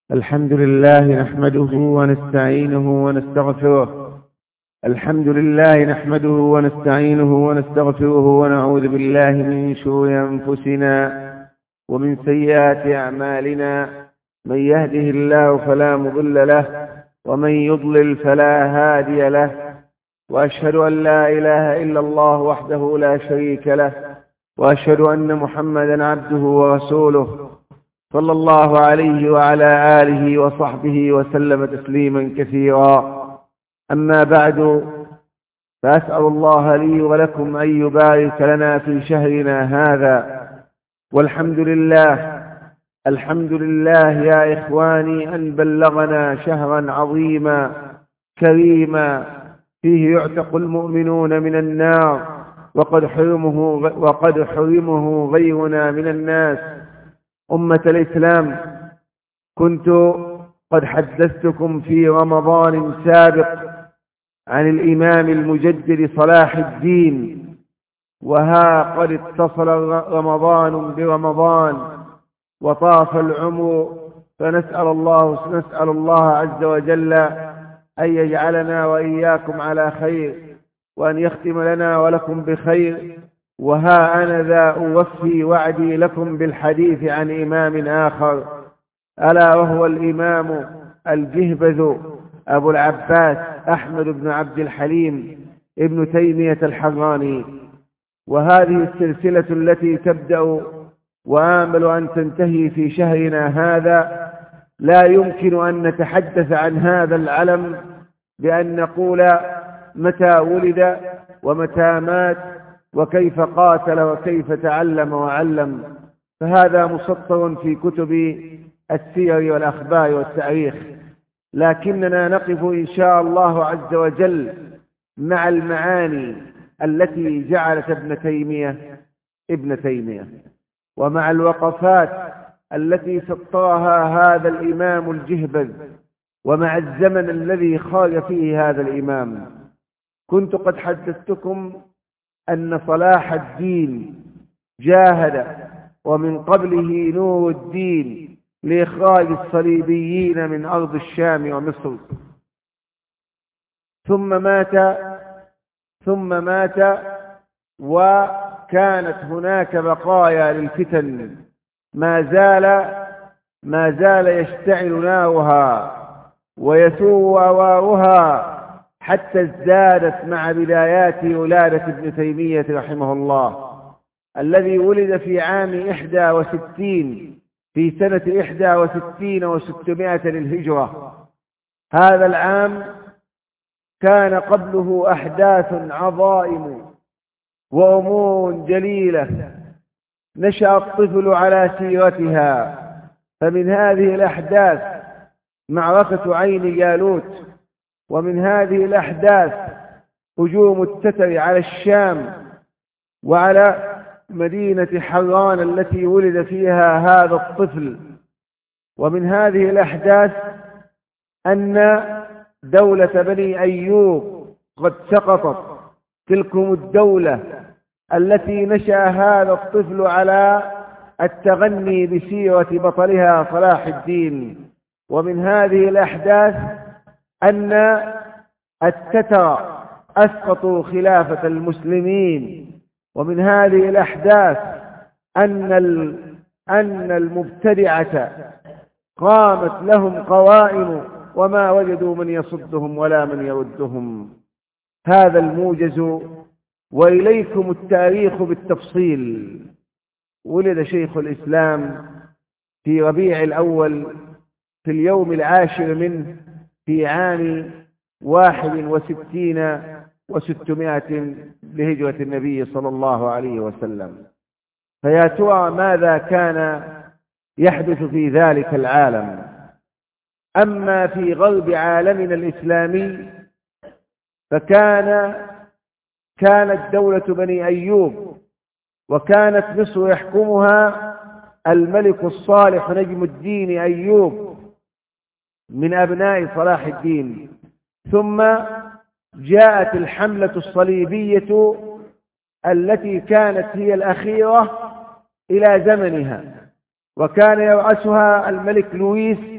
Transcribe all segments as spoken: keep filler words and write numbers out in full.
الحمد لله نحمده ونستعينه ونستغفره الحمد لله نحمده ونستعينه ونستغفره ونعوذ بالله من شرور أنفسنا ومن سيئات أعمالنا. من يهده الله فلا مضل له ومن يضلل فلا هادي له، وأشهد أن لا إله إلا الله وحده لا شريك له، وأشهد أن محمدا عبده ورسوله صلى الله عليه وعلى آله وصحبه وسلم تسليما كثيرا. أما بعد، فأسأل الله لي ولكم أن يبارك لنا في شهرنا هذا، والحمد لله الحمد لله يا إخواني أن بلغنا شهرا عظيما كريما فيه يعتق المؤمنون من النار، وقد حرمه, وقد حرمه غيرنا من الناس. أمة الإسلام، كنت قد حدثتكم في رمضان سابق عن الإمام المجدد صلاح الدين، وها قد اتصل رمضان برمضان وطاف العمر، فنسأل الله نسأل الله عز وجل أن يجعلنا وإياكم على خير، وأن يختم لنا ولكم بخير. وها أنا ذا أوفي وعدي لكم بالحديث عن إمام آخر، ألا وهو الإمام الجهبذ أبو العباس أحمد بن عبد الحليم ابن تيمية الحراني. وهذه السلسلة التي تبدأ وآمل أن تنتهي في شهرنا هذا، لا يمكن أن نتحدث عن هذا العلم بأن نقول متى ولد ومتى مات وكيف قاتل وكيف تعلم وعلم، فهذا مسطر في كتب السير والأخبار والتاريخ. لكننا نقف إن شاء الله عز وجل مع المعاني التي جعلت ابن تيمية ابن تيمية، ومع الوقفات التي سطرها هذا الإمام الجهبذ، ومع الزمن الذي خرج فيه هذا الإمام. كنت قد حدثتكم أن صلاح الدين جاهد ومن قبله نور الدين لإخراج الصليبيين من أرض الشام ومصر، ثم مات ثم مات وكانت هناك بقايا للفتن ما زال ما زال يشتعل نارها ويسوء أوارها، حتى ازدادت مع بدايات ولادة ابن تيمية رحمه الله، الذي ولد في عام إحدى وستين في سنة إحدى وستين وستمائة للهجرة. هذا العام كان قبله أحداث عظائم وأمور جليلة نشأ الطفل على سيرتها. فمن هذه الأحداث معركة عين جالوت، ومن هذه الأحداث هجوم التتر على الشام وعلى مدينة حران التي ولد فيها هذا الطفل. ومن هذه الأحداث أن دولة بني أيوب قد سقطت، تلكم الدولة التي نشأ هذا الطفل على التغني بسيرة بطلها صلاح الدين. ومن هذه الأحداث أن التتر أسقطوا خلافة المسلمين. ومن هذه الأحداث أن أن المبتدعة قامت لهم قوائم وما وجدوا من يصدهم ولا من يردهم. هذا الموجز، وإليكم التاريخ بالتفصيل. ولد شيخ الإسلام في ربيع الأول في اليوم العاشر منه في عام واحد وستين وستمائة لهجرة النبي صلى الله عليه وسلم. فيا ترى ماذا كان يحدث في ذلك العالم؟ أما في غرب عالمنا الإسلامي فكان كانت دولة بني أيوب، وكانت مصر يحكمها الملك الصالح نجم الدين أيوب من أبناء صلاح الدين. ثم جاءت الحملة الصليبية التي كانت هي الأخيرة إلى زمنها، وكان يرأسها الملك لويس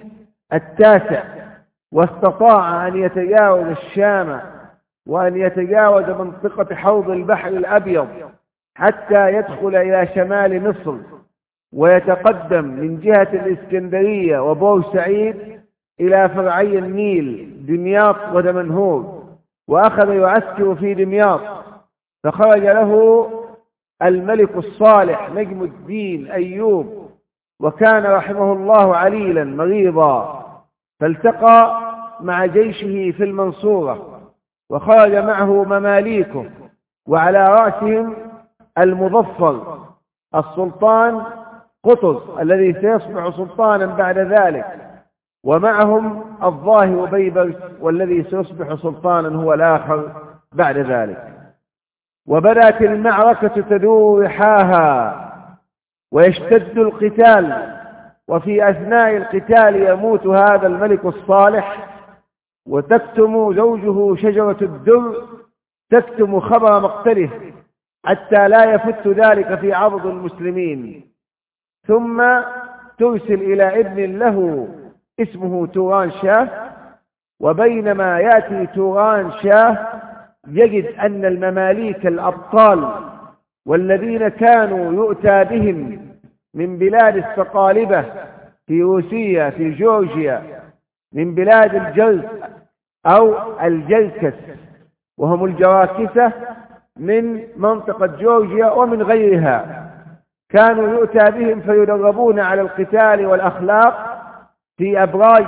التاسع، واستطاع أن يتجاوز الشام وأن يتجاوز منطقة حوض البحر الأبيض حتى يدخل إلى شمال مصر ويتقدم من جهة الإسكندرية وبورسعيد إلى فرعي النيل دمياط ودمنهور، وأخذ يعسكر في دمياط، فخرج له الملك الصالح نجم الدين أيوب، وكان رحمه الله عليلا مريضا، فالتقى مع جيشه في المنصورة، وخرج معه مماليكه، وعلى رأسهم المظفر السلطان قطز الذي سيصبح سلطانا بعد ذلك، ومعهم الظاهر بيبرس والذي سيصبح سلطانا هو الآخر بعد ذلك. وبدأت المعركة تدور رحاها ويشتد القتال، وفي أثناء القتال يموت هذا الملك الصالح، وتكتم زوجه شجرة الدر تكتم خبر مقتله حتى لا يفت ذلك في عرض المسلمين، ثم ترسل إلى ابن له اسمه توران شاه. وبينما يأتي توران شاه يجد أن المماليك الأبطال والذين كانوا يؤتى بهم من بلاد الصقالبة في روسيا في جورجيا، من بلاد الجرز أو الجركس وهم الجراكسة من منطقة جورجيا ومن غيرها، كانوا يؤتى بهم فيدربون على القتال والأخلاق في أبراج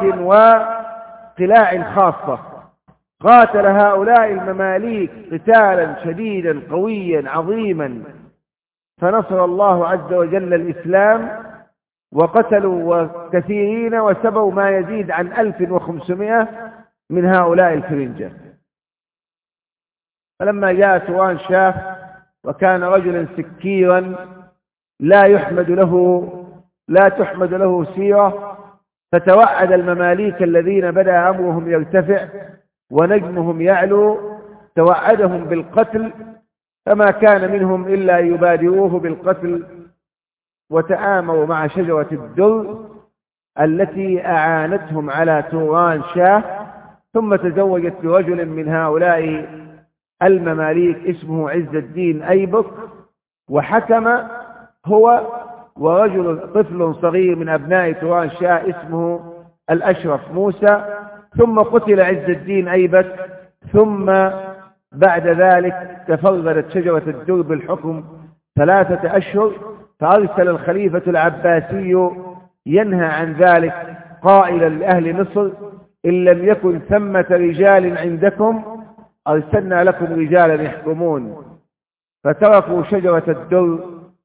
وقلاع خاصة. قاتل هؤلاء المماليك قتالا شديدا قويا عظيما، فنصر الله عز وجل الإسلام، وقتلوا كثيرين وسبوا ما يزيد عن ألف وخمسمائة من هؤلاء الفرنجة. فلما جاء توران شاه وكان رجلا سكيرا لا يحمد له لا تحمد له سيرة، فتوعد المماليك الذين بدأ أمرهم يرتفع ونجمهم يعلو، توعدهم بالقتل، فما كان منهم إلا يبادروه بالقتل، وتآمروا مع شجرة الدر التي أعانتهم على توران شاه، ثم تزوجت برجل من هؤلاء المماليك اسمه عز الدين أيبك، وحكم هو ورجل طفل صغير من أبناء توران شاه اسمه الأشرف موسى، ثم قتل عز الدين أيبك. ثم بعد ذلك تفرغت شجرة الدر بالحكم ثلاثة أشهر، فأرسل الخليفة العباسي ينهى عن ذلك قائلا لأهل مصر: إن لم يكن ثمة رجال عندكم أرسلنا لكم رجالا يحكمون. فتركوا شجرة الدر،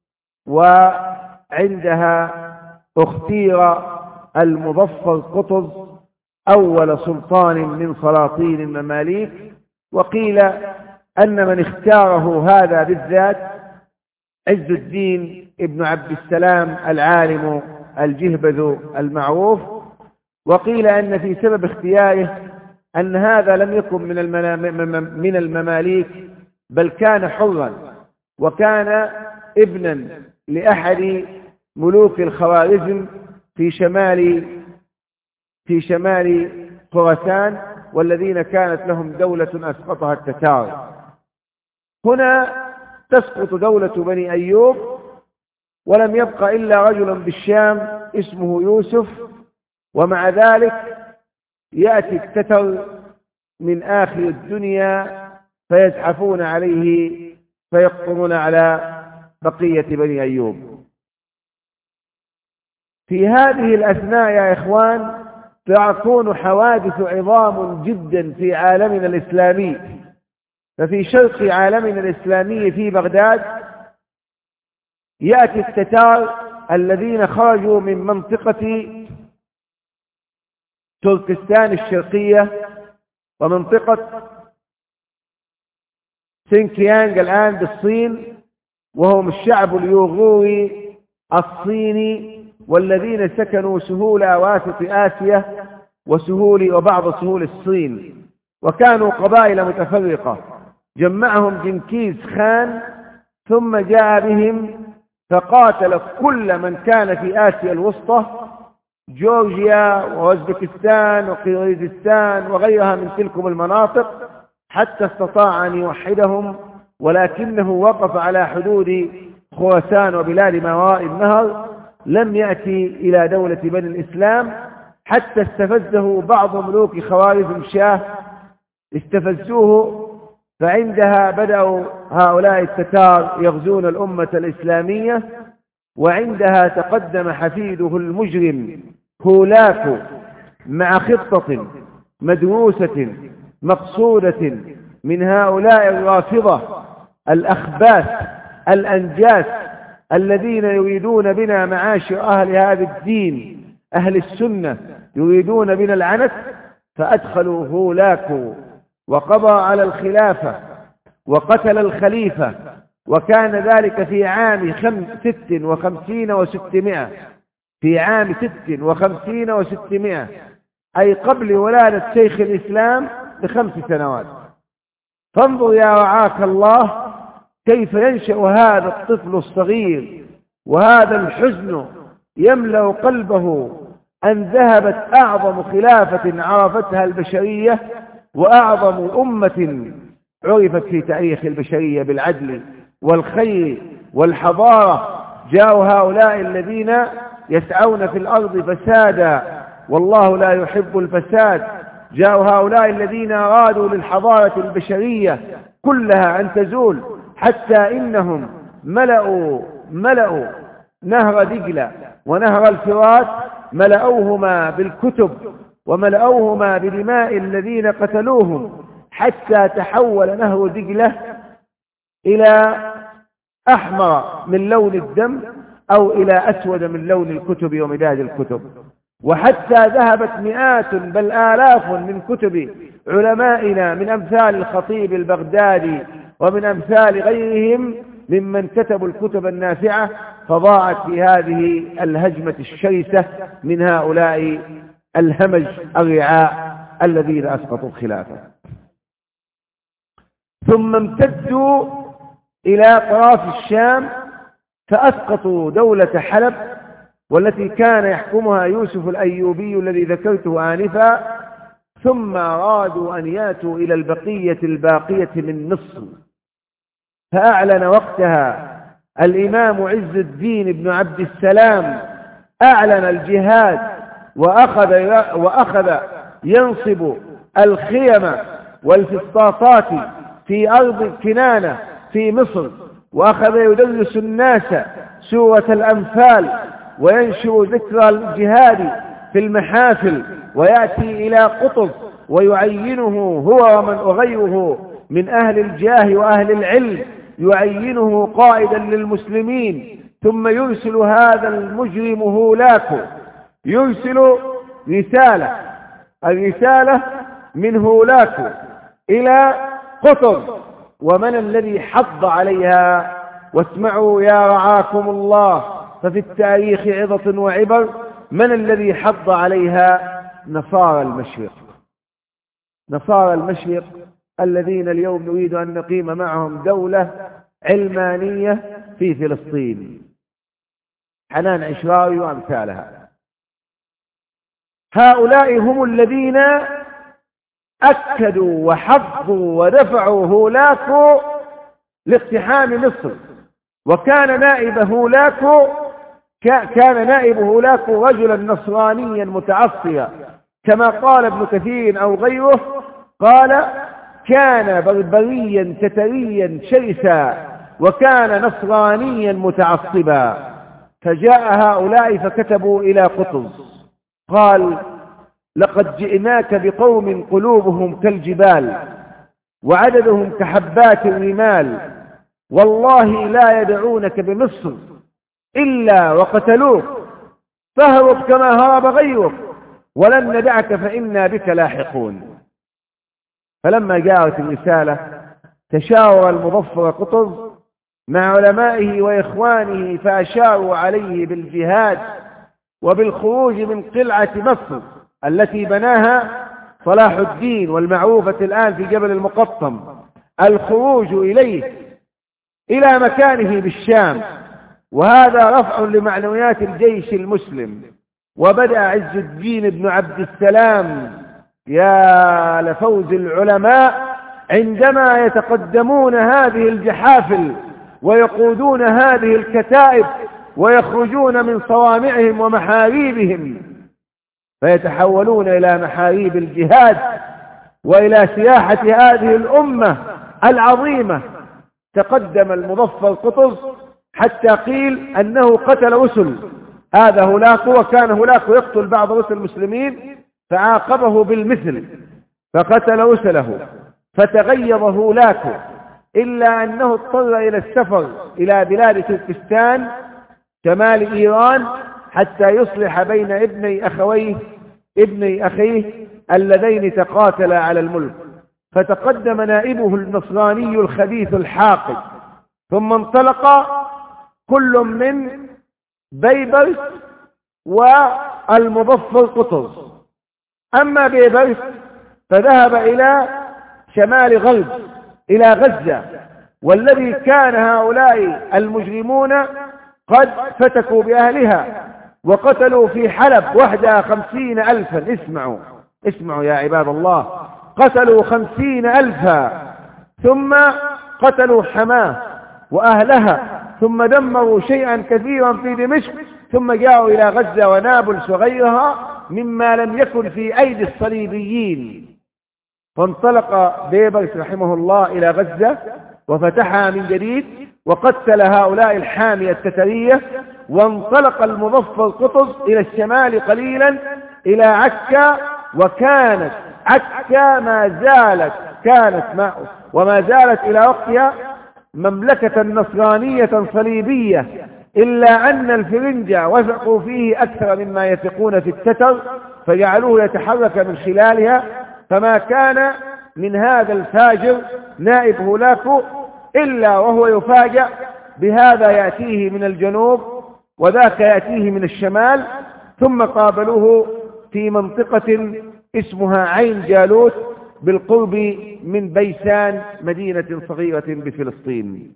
وعندها اختير المظفر قطز أول سلطان من سلاطين المماليك. وقيل أن من اختاره هذا بالذات عز الدين ابن عبد السلام العالم الجهبذ المعروف. وقيل أن في سبب اختياره أن هذا لم يكن من المماليك، بل كان حرا، وكان ابنا لأحد ملوك الخوارزم في شمال في شمال خراسان، والذين كانت لهم دولة أسقطها التتار. هنا تسقط دولة بني أيوب، ولم يبق إلا رجل بالشام اسمه يوسف، ومع ذلك يأتي التتر من آخر الدنيا فيزحفون عليه فيقطرون على بقية بني أيوب. في هذه الأثناء يا إخوان تكون حوادث عظام جدا في عالمنا الإسلامي. ففي شرق عالمنا الإسلامي في بغداد يأتي التتار الذين خرجوا من منطقة تركستان الشرقية ومنطقة سينكيانغ الآن بالصين، وهم الشعب اليوغوري الصيني، والذين سكنوا سهول أواسط آسيا وسهول وبعض سهول الصين، وكانوا قبائل متفرقة. جمعهم جنكيز خان ثم جاء بهم فقاتل كل من كان في آسيا الوسطى، جورجيا وأوزبكستان وقيرغيزستان وغيرها من تلكم المناطق حتى استطاع أن يوحدهم، ولكنه وقف على حدود خراسان وبلاد ما وراء النهر، لم يأتي إلى دولة بني الإسلام حتى استفزه بعض ملوك خوارزم شاه، استفزوه، فعندها بدأوا هؤلاء التتار يغزون الأمة الإسلامية، وعندها تقدم حفيده المجرم هولاكو مع خطة مدروسة مقصودة من هؤلاء الرافضة الأخباث الأنجاس الذين يريدون بنا معاشر أهل هذا الدين أهل السنة، يريدون بنا العنت، فأدخلوا هولاكو وقضى على الخلافة وقتل الخليفة، وكان ذلك في عام خم ست وخمسين وستمائة في عام ست وخمسين وستمائة أي قبل ولادة شيخ الإسلام بخمس سنوات. فانظر يا رعاك الله كيف ينشأ هذا الطفل الصغير وهذا الحزن يملأ قلبه أن ذهبت أعظم خلافة عرفتها البشرية وأعظم أمة عرفت في تاريخ البشرية بالعدل والخير والحضارة. جاءوا هؤلاء الذين يسعون في الأرض فسادا والله لا يحب الفساد، جاءوا هؤلاء الذين أرادوا للحضارة البشرية كلها أن تزول، حتى إنهم ملأوا ملأوا نهر دجلة ونهر الفرات، ملأوهما بالكتب وملأوهما بدماء الذين قتلوهم، حتى تحول نهر دجلة إلى أحمر من لون الدم أو إلى أسود من لون الكتب ومداد الكتب، وحتى ذهبت مئات بل آلاف من كتب علمائنا من أمثال الخطيب البغدادي ومن أمثال غيرهم ممن كتبوا الكتب النافعة، فضاعت في هذه الهجمة الشرسة من هؤلاء الهمج الرعاء الذين أسقطوا الخلافة. ثم امتدوا إلى طرف الشام فأسقطوا دولة حلب والتي كان يحكمها يوسف الأيوبي الذي ذكرته آنفا، ثم أرادوا أن ياتوا إلى البقية الباقية من مصر، فأعلن وقتها الإمام عز الدين بن عبد السلام أعلن الجهاد، وأخذ, وأخذ ينصب الخيم والفسطاطات في أرض كنانة في مصر، وأخذ يدرس الناس سورة الأنفال وينشر ذكر الجهاد في المحافل، ويأتي إلى قطز ويعينه هو ومن وغيره من أهل الجاه وأهل العلم، يعينه قائدا للمسلمين، ثم يرسل هذا المجرم هولاكو يرسل رسالة الرسالة من هولاكو إلى قطز، ومن الذي حض عليها؟ واسمعوا يا رعاكم الله، ففي التاريخ عظة وعبر. من الذي حض عليها؟ نصارى المشرق. نصارى المشرق الذين اليوم نريد أن نقيم معهم دولة علمانية في فلسطين، حنان عشراوي وأمثالها. هؤلاء هم الذين أكدوا وحضوا ودفعوا هولاكو لاقتحام مصر، وكان نائب هولاكو كان نائب هولاكو رجلا نصرانيا متعصيا، كما قال ابن كثير أو غيره، قال كان بربريا تتريا شرسا وكان نصرانيا متعصبا. فجاء هؤلاء فكتبوا إلى قطز، قال لقد جئناك بقوم قلوبهم كالجبال وعددهم كحبات الرمال، والله لا يدعونك بمصر إلا وقتلوك، فاهرب كما هرب غيرك ولن ندعك فإنا بك لاحقون. فلما جاءت الرسالة تشاور المظفر قطز مع علمائه وإخوانه، فأشاروا عليه بالجهاد وبالخروج من قلعة مصر التي بناها صلاح الدين والمعروفة الآن في جبل المقطم، الخروج إليه إلى مكانه بالشام، وهذا رفع لمعنويات الجيش المسلم. وبدأ عز الدين بن عبد السلام. يا لفوز العلماء عندما يتقدمون هذه الجحافل ويقودون هذه الكتائب ويخرجون من صوامعهم ومحاريبهم فيتحولون إلى محاريب الجهاد وإلى سياحة هذه الأمة العظيمة. تقدم المظفر قطز حتى قيل أنه قتل رسل، هذا هولاكو، وكان هولاكو يقتل بعض رسل المسلمين فعاقبه بالمثل فقتل رسله فتغيظ هولاكو، إلا أنه اضطر إلى السفر إلى بلاد تركستان شمال إيران حتى يصلح بين ابني أخويه ابني أخيه اللذين تقاتلا على الملك. فتقدم نائبه النصراني الخبيث الحاقد، ثم انطلق كل من بيبرس والمظفر قطز. أما بيبرس فذهب إلى شمال غرب إلى غزة، والذي كان هؤلاء المجرمون قد فتكوا بأهلها وقتلوا في حلب وحدها خمسين ألفا. اسمعوا اسمعوا يا عباد الله، قتلوا خمسين ألفا، ثم قتلوا حماه وأهلها، ثم دمروا شيئا كثيرا في دمشق، ثم جاءوا إلى غزة ونابلس وغيرها مما لم يكن في أيدي الصليبيين. فانطلق بيبرس رحمه الله إلى غزة وفتحها من جديد وقتل هؤلاء الحامية التترية، وانطلق المظفر قطز إلى الشمال قليلا إلى عكا، وكانت عكا ما زالت كانت ما وما زالت إلى وقتها مملكة نصرانية صليبية، إلا أن الفرنجة وثقوا فيه أكثر مما يثقون في التتر فجعلوه يتحرك من خلالها، فما كان من هذا الفاجر نائب هولاكو إلا وهو يفاجأ بهذا يأتيه من الجنوب وذاك يأتيه من الشمال. ثم قابلوه في منطقة اسمها عين جالوت بالقرب من بيسان، مدينة صغيرة بفلسطين.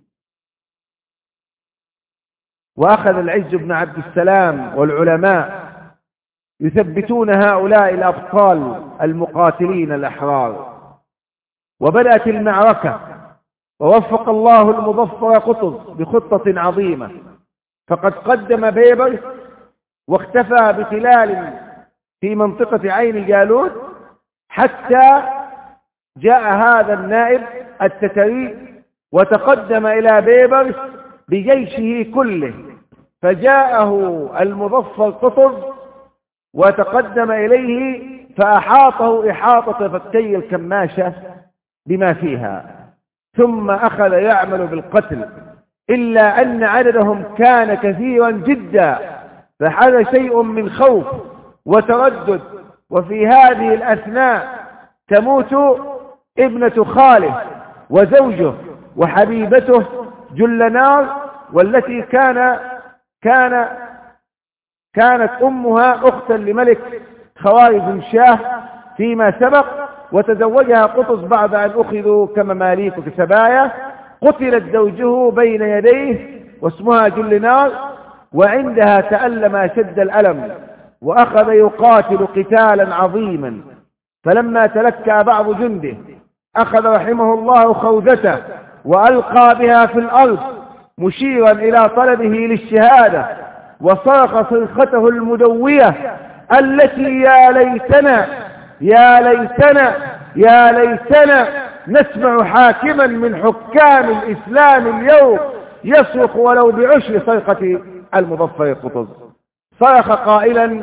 وأخذ العز بن عبد السلام والعلماء يثبتون هؤلاء الأبطال المقاتلين الأحرار. وبدأت المعركة، ووفق الله المظفر قطز بخطة عظيمة، فقد قدم بيبرس واختفى بخلال في منطقة عين جالوت حتى جاء هذا النائب التتري وتقدم إلى بيبرس بجيشه كله، فجاءه المظفر قطز وتقدم إليه فأحاطه إحاطة فكي الكماشة بما فيها، ثم أخذ يعمل بالقتل، إلا أن عددهم كان كثيرا جدا فحدث شيء من خوف وتردد. وفي هذه الأثناء تموت ابنة خاله وزوجه وحبيبته جلنار، والتي كان كان كانت أمها أختا لملك خوارزم شاه فيما سبق، وتزوجها قطز بعد أن أخذوا كمماليك وكسبايا. قتلت زوجه بين يديه واسمها جلنار، وعندها تألم أشد الألم وأخذ يقاتل قتالا عظيما. فلما تلكأ بعض جنده أخذ رحمه الله خوذته وألقى بها في الأرض مشيرا إلى طلبه للشهادة، وصرخ صرخته المدوية التي يا ليتنا يا ليتنا يا ليتنا نسمع حاكما من حكام الإسلام اليوم يصرخ ولو بعشر صرخة المظفر قطز. صرخ قائلا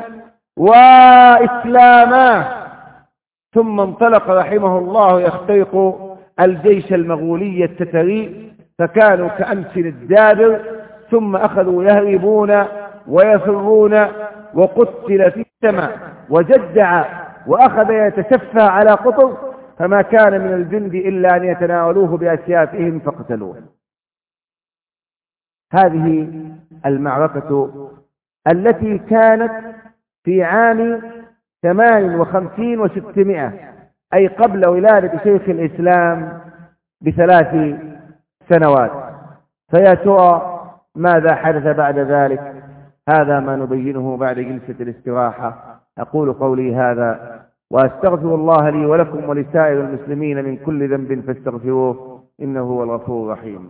وإسلاما، ثم انطلق رحمه الله يخترق الجيش المغولي التتري، فكانوا كأمس الدابر، ثم أخذوا يهربون ويفرون، وقتل في السماء وجدع وأخذ يتشفى على قطز، فما كان من الجند إلا أن يتناولوه بأسيافهم فقتلوه. هذه المعركة التي كانت في عام ثمان وخمسين وستمائة، أي قبل ولادة شيخ الإسلام بثلاث سنوات. فيا ترى ماذا حدث بعد ذلك؟ هذا ما نبينه بعد جلسة الاستراحة. أقول قولي هذا وأستغفر الله لي ولكم ولسائر المسلمين من كل ذنب فاستغفروه إنه هو الغفور الرحيم.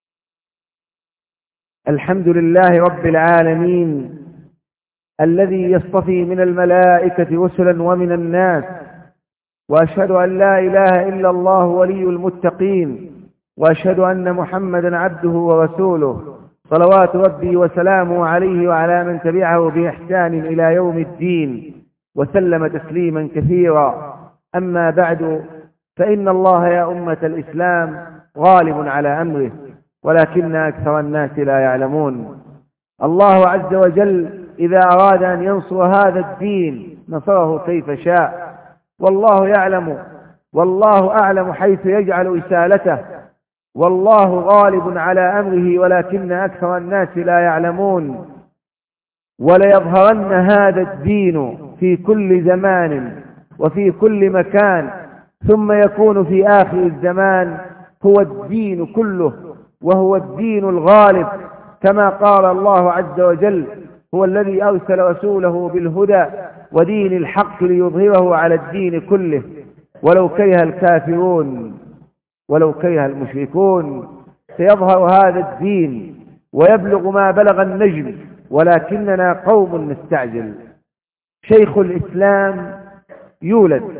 الحمد لله رب العالمين الذي يصطفي من الملائكة رسلا ومن الناس، وأشهد أن لا إله إلا الله ولي المتقين، وأشهد أن محمدا عبده ورسوله صلوات ربي وسلامه عليه وعلى من تبعه بإحسان إلى يوم الدين، وسلم تسليما كثيرا. أما بعد، فإن الله يا أمة الإسلام غالب على أمره، ولكن أكثر الناس لا يعلمون. الله عز وجل إذا أراد أن ينصر هذا الدين نصره كيف شاء، والله يعلم والله أعلم حيث يجعل إسالته، والله غالب على أمره ولكن أكثر الناس لا يعلمون. وليظهرن هذا الدين في كل زمان وفي كل مكان، ثم يكون في آخر الزمان هو الدين كله، وهو الدين الغالب، كما قال الله عز وجل: هو الذي أرسل رسوله بالهدى ودين الحق ليظهره على الدين كله ولو كره الكافرون ولو كره المشركون. سيظهر هذا الدين ويبلغ ما بلغ النجم، ولكننا قوم نستعجل. شيخ الإسلام يولد،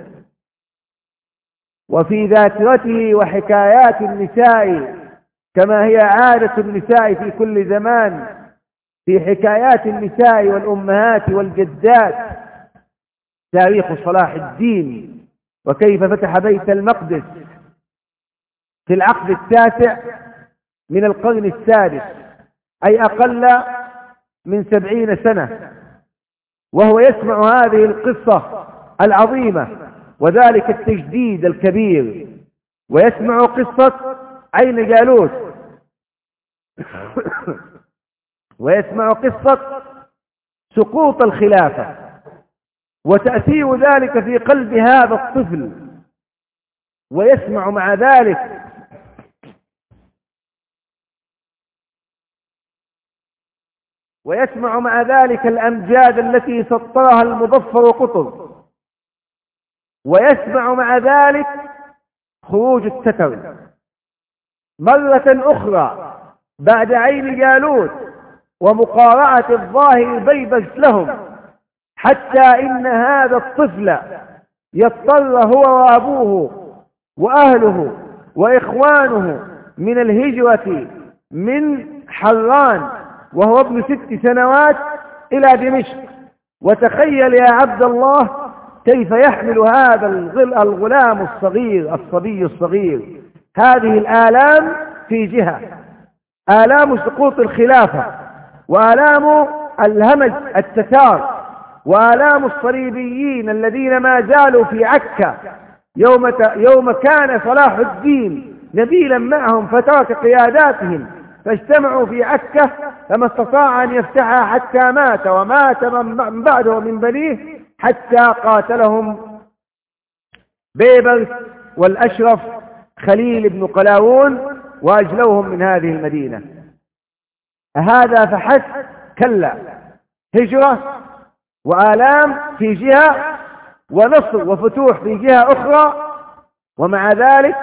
وفي ذاكرته وحكايات النساء كما هي عادة النساء في كل زمان، في حكايات النساء والأمهات والجدات تاريخ صلاح الدين، وكيف فتح بيت المقدس في العقد التاسع من القرن السادس، أي أقل من سبعين سنة، وهو يسمع هذه القصة العظيمة وذلك التجديد الكبير، ويسمع قصة عين جالوت ويسمع قصة سقوط الخلافة وتأثير ذلك في قلب هذا الطفل، ويسمع مع ذلك ويسمع مع ذلك الأمجاد التي سطرها المظفر قطز، ويسمع مع ذلك خروج التتر مرة أخرى بعد عين جالوت ومقارعة الظاهر بيبس لهم، حتى إن هذا الطفل يضطر هو وأبوه وأهله وإخوانه من الهجرة من حران وهو ابن ست سنوات إلى دمشق. وتخيل يا عبد الله كيف يحمل هذا الغلام الصغير الصبي الصغير هذه الآلام في جهة، آلام سقوط الخلافة، وآلام الهمج التتار، وآلام الصليبيين الذين ما زالوا في عكا يوم, يوم كان صلاح الدين نبيلا معهم فترك قياداتهم فاجتمعوا في عكا فما استطاع أن يفتحها حتى مات، ومات من بعده من بنيه حتى قاتلهم بيبرس والأشرف خليل بن قلاوون وأجلوهم من هذه المدينة. هذا فحسب؟ كلا، هجرة وآلام في جهة ونصر وفتوح في جهة أخرى. ومع ذلك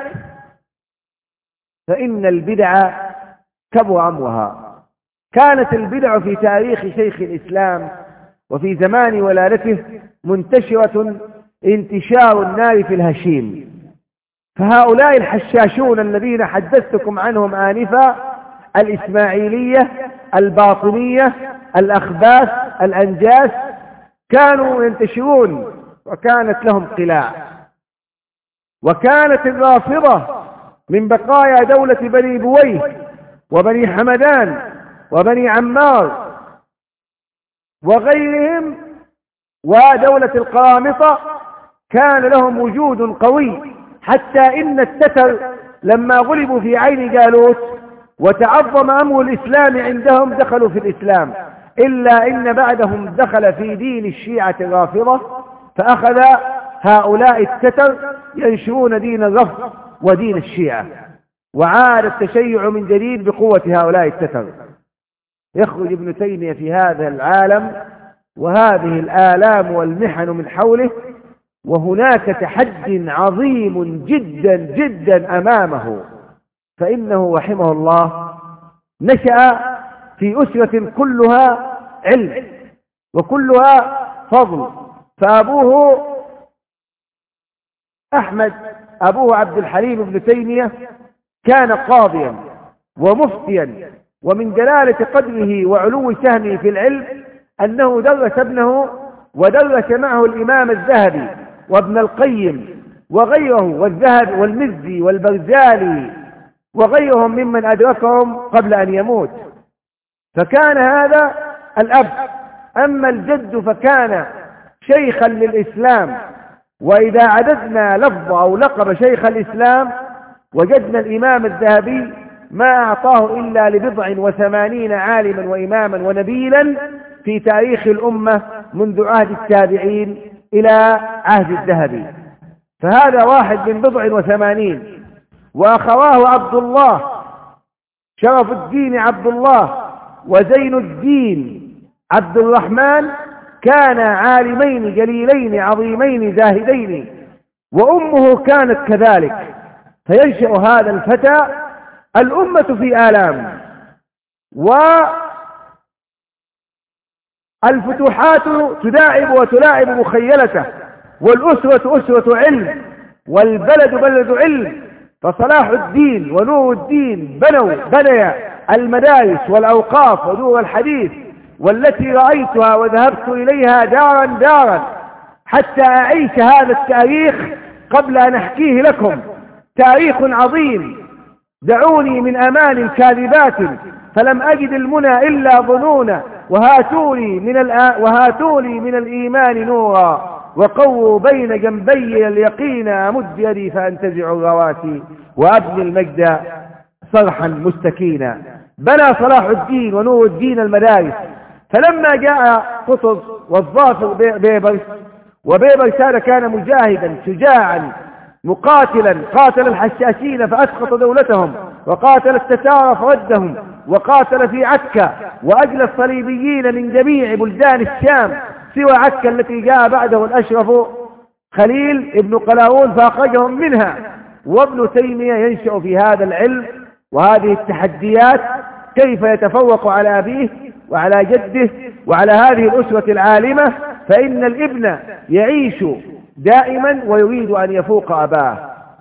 فإن البدع كبر أمرها. كانت البدع في تاريخ شيخ الإسلام وفي زمان ولادته منتشرة انتشار النار في الهشيم. فهؤلاء الحشاشون الذين حدثتكم عنهم آنفا، الإسماعيلية الباطنية الأخباث الأنجاس، كانوا ينتشرون وكانت لهم قلاع. وكانت الرافضة من بقايا دولة بني بويه وبني حمدان وبني عمار وغيرهم ودولة القرامطة كان لهم وجود قوي، حتى إن التتر لما غلبوا في عين جالوت وتعظم أمر الإسلام عندهم دخلوا في الإسلام، إلا إن بعدهم دخل في دين الشيعة الرافضة، فأخذ هؤلاء التتر ينشرون دين الرفض ودين الشيعة، وعاد التشيع من جديد بقوة هؤلاء التتر. يخرج ابن تيمية في هذا العالم وهذه الآلام والمحن من حوله، وهناك تحد عظيم جدا جدا أمامه، فإنه رحمه الله نشأ في أسرة كلها علم وكلها فضل. فأبوه أحمد أبوه عبد الحليم بن تيمية كان قاضيا ومفتيا، ومن جلالة قدره وعلو شأنه في العلم أنه درس ابنه ودرس معه الإمام الذهبي وابن القيم وغيره، والذهب والمزي والبرزالي وغيرهم ممن أدركهم قبل أن يموت. فكان هذا الأب. أما الجد فكان شيخا للإسلام، وإذا عددنا لفظ أو لقب شيخ الإسلام وجدنا الإمام الذهبي ما أعطاه إلا لبضع وثمانين عالما وإماما ونبيلا في تاريخ الأمة منذ عهد التابعين إلى عهد الذهبي، فهذا واحد من بضع وثمانين. وأخواه عبد الله شرف الدين عبد الله وزين الدين عبد الرحمن كانا عالمين جليلين عظيمين زاهدين، وأمه كانت كذلك. فينشأ هذا الفتى الأمة في آلام، والفتوحات تداعب وتلاعب مخيلته، والأسرة أسرة علم، والبلد بلد علم. فصلاح الدين ونور الدين بنوا بنيا المدارس والأوقاف ودور الحديث، والتي رأيتها وذهبت إليها دارا دارا حتى أعيش هذا التاريخ قبل أن أحكيه لكم. تاريخ عظيم. دعوني من أمان كاذبات فلم أجد المنى إلا ظنونا، وهاتوني من الآ... وهاتوني من الإيمان نورا، وقووا بين جنبي اليقين، أمد يدي فأنتزع الرواسي وأبني المجد صرحا مستكينا. بنى صلاح الدين ونور الدين المدارس. فلما جاء قطز والظافر بيبرس، وبيبرس هذا كان مجاهدا شجاعا مقاتلا، قاتل الحشاشين فأسقط دولتهم، وقاتل التتار فردهم، وقاتل في عكا، وأجلى الصليبيين من جميع بلدان الشام سوى عكا التي جاء بعده الأشرف خليل ابن قلاوون فأخرجهم منها. وابن تيمية ينشأ في هذا العلم وهذه التحديات، كيف يتفوق على أبيه وعلى جده وعلى هذه الأسرة العالمة. فإن الابن يعيش دائما ويريد أن يفوق أباه.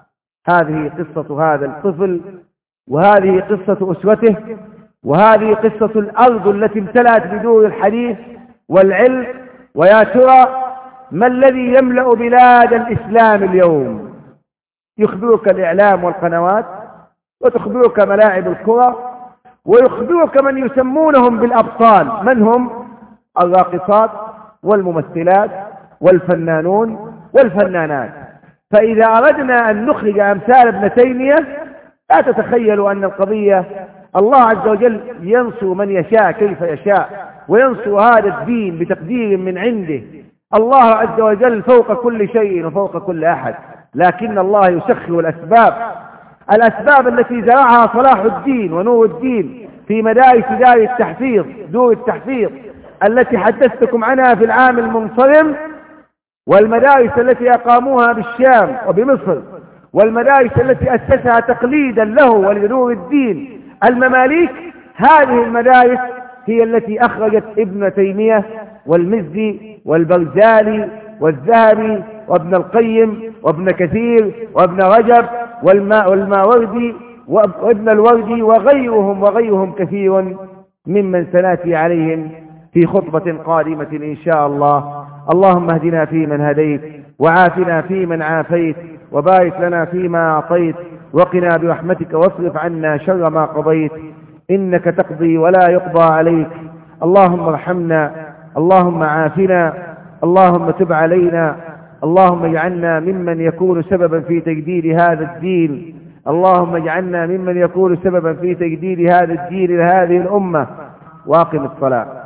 هذه قصة هذا الطفل، وهذه قصة أسرته، وهذه قصة الأرض التي امتلأت بدور الحديث والعلم. ويا ترى ما الذي يملأ بلاد الإسلام اليوم؟ يخبرك الإعلام والقنوات، وتخبرك ملاعب الكرة، ويخبرك من يسمونهم بالأبطال. من هم؟ الراقصات والممثلات والفنانون والفنانات. فإذا أردنا أن نخرج أمثال ابن تيمية لا تتخيلوا أن القضية الله عز وجل ينصر من يشاء كيف يشاء، وينصر هذا الدين بتقدير من عنده. الله عز وجل فوق كل شيء وفوق كل أحد، لكن الله يسخر الأسباب. الأسباب التي زرعها صلاح الدين ونور الدين في مدارس دار التحفيظ دور التحفيظ التي حدثتكم عنها في العام المنصرم، والمدارس التي أقاموها بالشام وبمصر، والمدارس التي أسسها تقليدا له ولنور الدين المماليك. هذه المدارس هي التي أخرجت ابن تيمية والمزي والبرزالي والذهبي وابن القيم وابن كثير وابن رجب والماوردي وابن الوردي وغيرهم وغيرهم كثير ممن سناتي عليهم في خطبة قادمة إن شاء الله. اللهم اهدنا فيمن هديت، وعافنا فيمن عافيت، وبارك لنا فيما أعطيت، وقنا برحمتك واصرف عنا شر ما قضيت، إنك تقضي ولا يقضى عليك. اللهم ارحمنا، اللهم عافنا، اللهم تب علينا، اللهم اجعلنا ممن يكون سببا في تجديد هذا الدين، اللهم اجعلنا ممن يكون سببا في تجديد هذا الدين لهذه الأمة. واقم الصلاة.